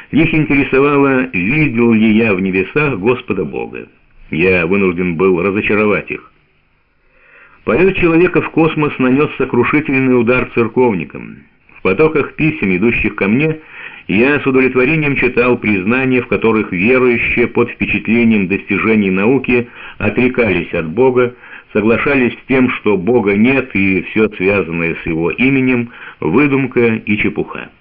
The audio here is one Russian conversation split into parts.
Их интересовало, видел ли я в небесах Господа Бога. Я вынужден был разочаровать их. Полет человека в космос нанес сокрушительный удар церковникам. В потоках писем, идущих ко мне, я с удовлетворением читал признания, в которых верующие под впечатлением достижений науки отрекались от Бога, соглашались с тем, что Бога нет и все связанное с Его именем – выдумка и чепуха.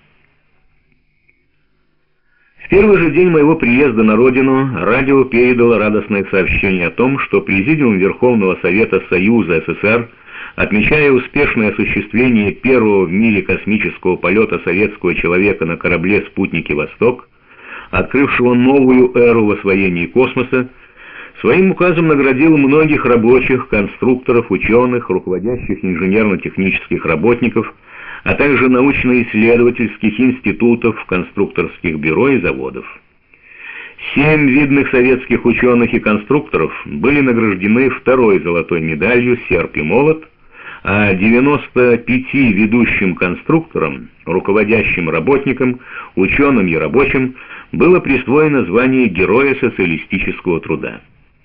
В первый же день моего приезда на родину радио передало радостное сообщение о том, что Президиум Верховного Совета Союза СССР, отмечая успешное осуществление первого в мире космического полета советского человека на корабле-спутнике «Восток», открывшего новую эру в освоении космоса, своим указом наградил многих рабочих, конструкторов, ученых, руководящих инженерно-технических работников, а также научно-исследовательских институтов, конструкторских бюро и заводов. 7 видных советских ученых и конструкторов были награждены второй золотой медалью «Серп и молот», а 95 ведущим конструкторам, руководящим работникам, ученым и рабочим было присвоено звание Героя социалистического труда.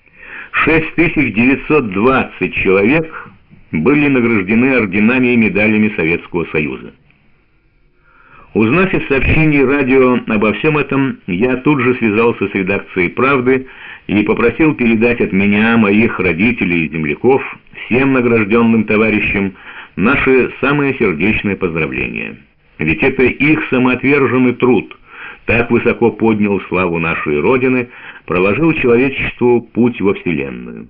6920 человек были награждены орденами и медалями Советского Союза. Узнав из сообщений радио обо всем этом, я тут же связался с редакцией «Правды» и попросил передать от меня, моих родителей и земляков, всем награжденным товарищам наши самые сердечные поздравления. Ведь это их самоотверженный труд так высоко поднял славу нашей Родины, проложил человечеству путь во Вселенную.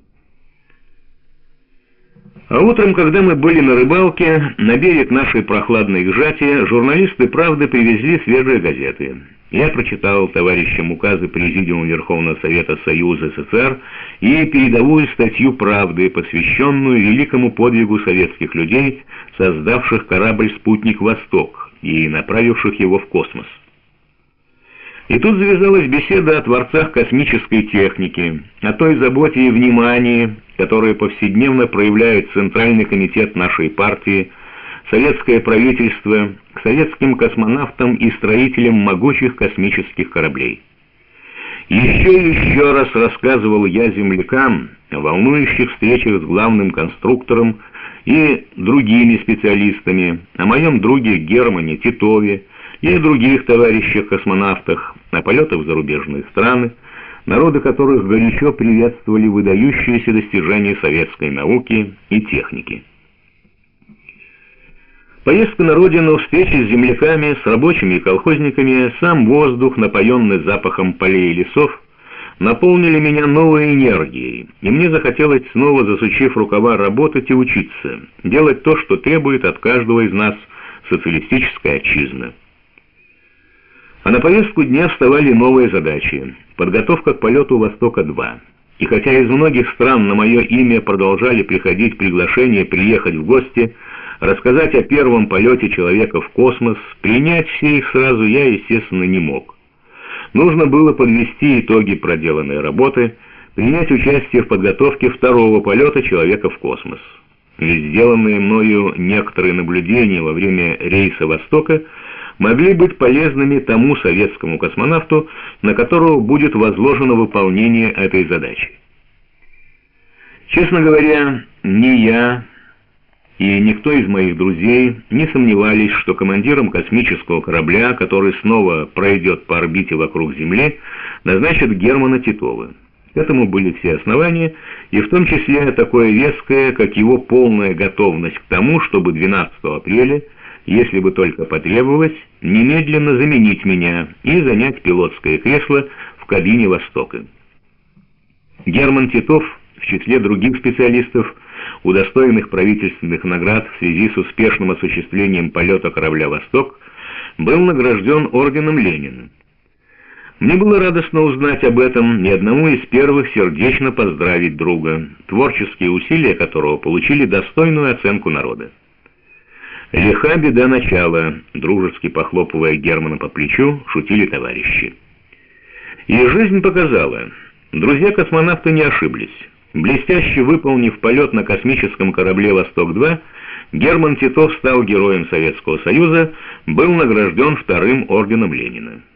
А утром, когда мы были на рыбалке, на берег нашей прохладной Ижати, журналисты «Правды» привезли свежие газеты. Я прочитал товарищам указы Президиума Верховного Совета Союза СССР и передовую статью «Правды», посвященную великому подвигу советских людей, создавших корабль-спутник «Восток» и направивших его в космос. И тут завязалась беседа о творцах космической техники, о той заботе и внимании, которые повседневно проявляют Центральный комитет нашей партии, советское правительство к советским космонавтам и строителям могучих космических кораблей. Еще и еще раз рассказывал я землякам о волнующих встречах с главным конструктором и другими специалистами, о моем друге Германе Титове и о других товарищах-космонавтах, о полетах в зарубежные страны, народы которых горячо приветствовали выдающиеся достижения советской науки и техники. Поездка на родину, встречи с земляками, с рабочими и колхозниками, сам воздух, напоенный запахом полей и лесов, наполнили меня новой энергией, и мне захотелось, снова засучив рукава, работать и учиться, делать то, что требует от каждого из нас социалистическая отчизна. А на повестку дня вставали новые задачи. Подготовка к полету «Востока-2». И хотя из многих стран на мое имя продолжали приходить приглашения приехать в гости, рассказать о первом полете человека в космос, принять все их сразу я, естественно, не мог. Нужно было подвести итоги проделанной работы, принять участие в подготовке второго полета человека в космос. Ведь сделанные мною некоторые наблюдения во время рейса «Востока» могли быть полезными тому советскому космонавту, на которого будет возложено выполнение этой задачи. Честно говоря, ни я и никто из моих друзей не сомневались, что командиром космического корабля, который снова пройдет по орбите вокруг Земли, назначат Германа Титова. К этому были все основания, и в том числе такое веское, как его полная готовность к тому, чтобы 12 апреля, если бы только потребовалось, немедленно заменить меня и занять пилотское кресло в кабине «Востока». Герман Титов, в числе других специалистов, удостоенных правительственных наград в связи с успешным осуществлением полета корабля «Восток», был награжден орденом Ленина. Мне было радостно узнать об этом и одному из первых сердечно поздравить друга, творческие усилия которого получили достойную оценку народа. «Лиха беда начала», дружески похлопывая Германа по плечу, шутили товарищи. И жизнь показала, друзья-космонавты не ошиблись. Блестяще выполнив полет на космическом корабле «Восток-2», Герман Титов стал героем Советского Союза, был награжден вторым орденом Ленина.